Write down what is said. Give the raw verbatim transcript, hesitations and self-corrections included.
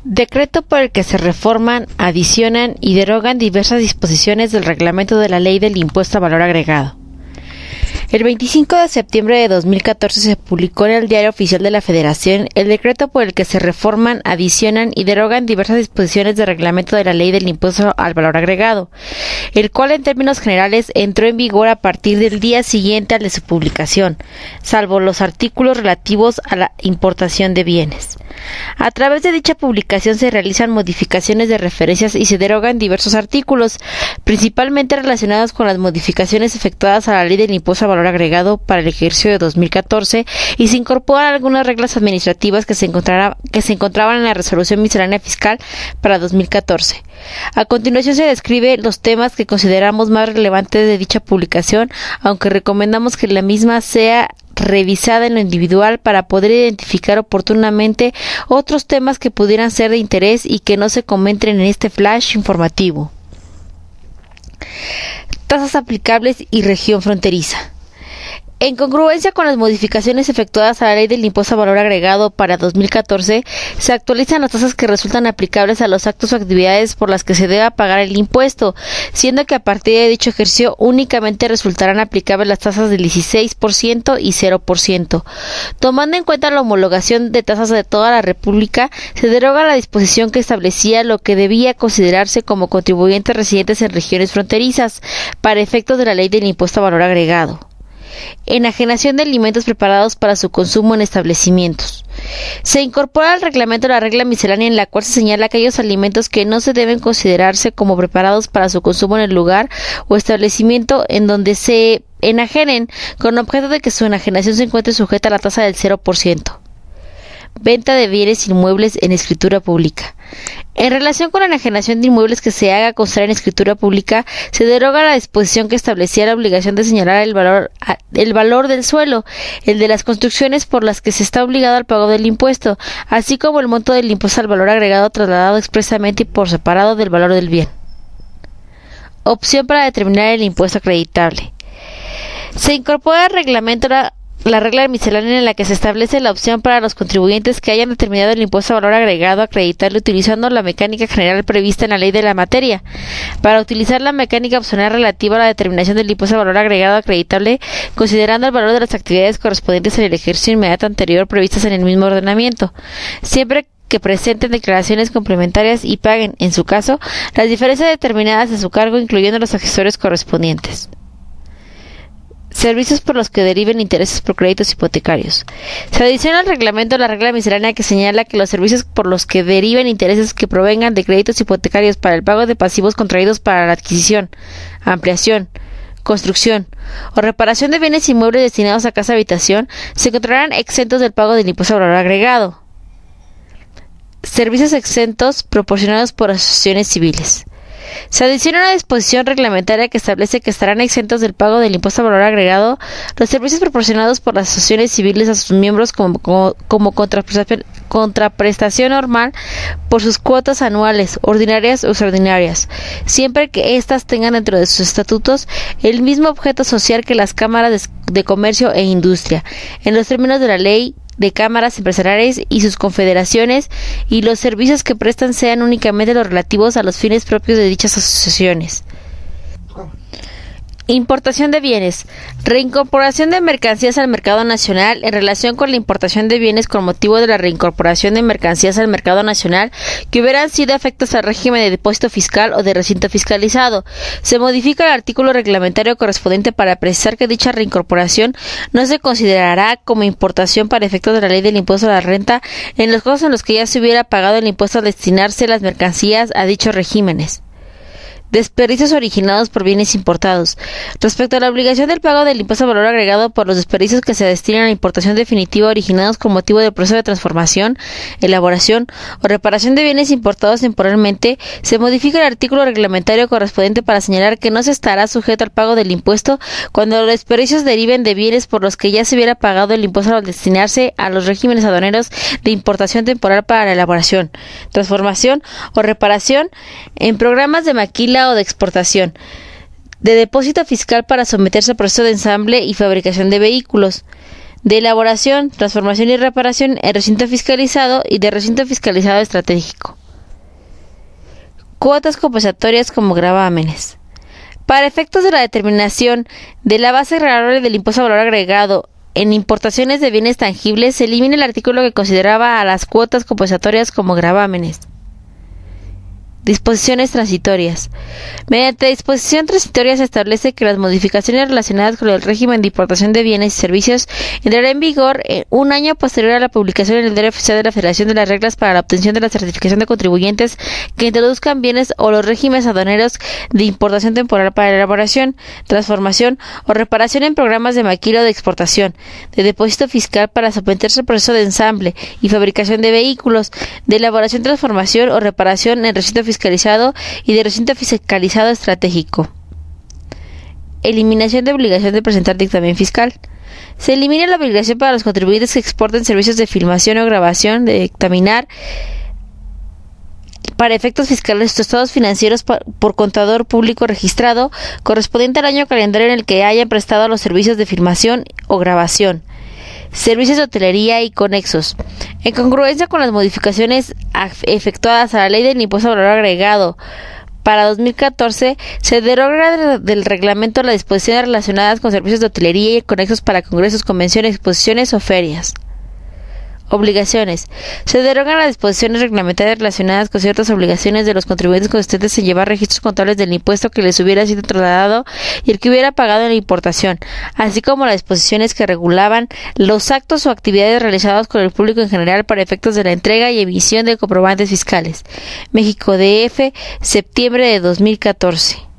Decreto por el que se reforman, adicionan y derogan diversas disposiciones del reglamento de la Ley del Impuesto a Valor Agregado. El veinticinco de septiembre de dos mil catorce se publicó en el Diario Oficial de la Federación el decreto por el que se reforman, adicionan y derogan diversas disposiciones del reglamento de la Ley del Impuesto al Valor Agregado, el cual en términos generales entró en vigor a partir del día siguiente al de su publicación, salvo los artículos relativos a la importación de bienes. A través de dicha publicación se realizan modificaciones de referencias y se derogan diversos artículos, principalmente relacionados con las modificaciones efectuadas a la Ley del Impuesto al Valor Agregado para el ejercicio de dos mil catorce, y se incorporan algunas reglas administrativas que se encontrará, que se encontraban en la Resolución Miscelánea Fiscal para dos mil catorce. A continuación se describe los temas que consideramos más relevantes de dicha publicación, aunque recomendamos que la misma sea revisada en lo individual para poder identificar oportunamente otros temas que pudieran ser de interés y que no se comenten en este flash informativo. Tasas aplicables y región fronteriza. En congruencia con las modificaciones efectuadas a la Ley del Impuesto a Valor Agregado para dos mil catorce, se actualizan las tasas que resultan aplicables a los actos o actividades por las que se deba pagar el impuesto, siendo que a partir de dicho ejercicio únicamente resultarán aplicables las tasas del dieciséis por ciento y cero por ciento. Tomando en cuenta la homologación de tasas de toda la República, se deroga la disposición que establecía lo que debía considerarse como contribuyentes residentes en regiones fronterizas, para efectos de la Ley del Impuesto a Valor Agregado. Enajenación de alimentos preparados para su consumo en establecimientos. Se incorpora al reglamento la regla miscelánea en la cual se señala aquellos alimentos que no se deben considerarse como preparados para su consumo en el lugar o establecimiento en donde se enajenen, con objeto de que su enajenación se encuentre sujeta a la tasa del cero por ciento. Venta de bienes inmuebles en escritura pública. En relación con la enajenación de inmuebles que se haga constar en escritura pública, se deroga la disposición que establecía la obligación de señalar el valor, el valor del suelo, el de las construcciones por las que se está obligado al pago del impuesto, así como el monto del impuesto al valor agregado trasladado expresamente y por separado del valor del bien. Opción para determinar el impuesto acreditable. Se incorpora al reglamento la La regla miscelánea en la que se establece la opción para los contribuyentes que hayan determinado el impuesto a valor agregado acreditarlo utilizando la mecánica general prevista en la ley de la materia. Para utilizar la mecánica opcional relativa a la determinación del impuesto a valor agregado acreditable, considerando el valor de las actividades correspondientes en el ejercicio inmediato anterior previstas en el mismo ordenamiento, siempre que presenten declaraciones complementarias y paguen, en su caso, las diferencias determinadas a su cargo, incluyendo los accesorios correspondientes. Servicios por los que deriven intereses por créditos hipotecarios. Se adiciona al reglamento la regla miscelánea que señala que los servicios por los que deriven intereses que provengan de créditos hipotecarios para el pago de pasivos contraídos para la adquisición, ampliación, construcción o reparación de bienes inmuebles destinados a casa-habitación se encontrarán exentos del pago del impuesto a valor agregado. Servicios exentos proporcionados por asociaciones civiles. Se adiciona una disposición reglamentaria que establece que estarán exentos del pago del impuesto a valor agregado los servicios proporcionados por las asociaciones civiles a sus miembros como, como, como contraprestación, contraprestación normal por sus cuotas anuales, ordinarias o extraordinarias, siempre que éstas tengan dentro de sus estatutos el mismo objeto social que las cámaras de, de comercio e industria, en los términos de la ley de cámaras empresariales y sus confederaciones, y los servicios que prestan sean únicamente los relativos a los fines propios de dichas asociaciones. Importación de bienes. Reincorporación de mercancías al mercado nacional. En relación con la importación de bienes con motivo de la reincorporación de mercancías al mercado nacional que hubieran sido afectos al régimen de depósito fiscal o de recinto fiscalizado, se modifica el artículo reglamentario correspondiente para precisar que dicha reincorporación no se considerará como importación para efectos de la ley del impuesto a la renta en los casos en los que ya se hubiera pagado el impuesto al destinarse las mercancías a dichos regímenes. Desperdicios originados por bienes importados. Respecto a la obligación del pago del impuesto a valor agregado por los desperdicios que se destinan a la importación definitiva originados con motivo del proceso de transformación, elaboración o reparación de bienes importados temporalmente, se modifica el artículo reglamentario correspondiente para señalar que no se estará sujeto al pago del impuesto cuando los desperdicios deriven de bienes por los que ya se hubiera pagado el impuesto al destinarse a los regímenes aduaneros de importación temporal para la elaboración, transformación o reparación en programas de maquila o de exportación, de depósito fiscal para someterse al proceso de ensamble y fabricación de vehículos, de elaboración, transformación y reparación en recinto fiscalizado y de recinto fiscalizado estratégico. Cuotas compensatorias como gravámenes. Para efectos de la determinación de la base agregable del impuesto a valor agregado en importaciones de bienes tangibles, se elimina el artículo que consideraba a las cuotas compensatorias como gravámenes. Disposiciones transitorias. Mediante disposición transitoria se establece que las modificaciones relacionadas con el régimen de importación de bienes y servicios entrarán en vigor en un año posterior a la publicación en el Diario Oficial de la Federación de las reglas para la obtención de la certificación de contribuyentes que introduzcan bienes o los regímenes aduaneros de importación temporal para elaboración, transformación o reparación en programas de maquila o de exportación, de depósito fiscal para someterse al proceso de ensamble y fabricación de vehículos, de elaboración, transformación o reparación en recinto fiscalizado y de recinto fiscalizado estratégico. Eliminación de obligación de presentar dictamen fiscal. Se elimina la obligación para los contribuyentes que exporten servicios de filmación o grabación de dictaminar para efectos fiscales sus estados financieros por contador público registrado correspondiente al año calendario en el que hayan prestado los servicios de filmación o grabación. Servicios de hotelería y conexos. En congruencia con las modificaciones efectuadas a la Ley del Impuesto a Valor Agregado para dos mil catorce, se deroga del reglamento las disposiciones relacionadas con servicios de hotelería y conexos para congresos, convenciones, exposiciones o ferias. Obligaciones. Se derogan las disposiciones reglamentarias relacionadas con ciertas obligaciones de los contribuyentes consistentes en llevar registros contables del impuesto que les hubiera sido trasladado y el que hubiera pagado en la importación, así como las disposiciones que regulaban los actos o actividades realizados con el público en general para efectos de la entrega y emisión de comprobantes fiscales. México D F, septiembre de dos mil catorce.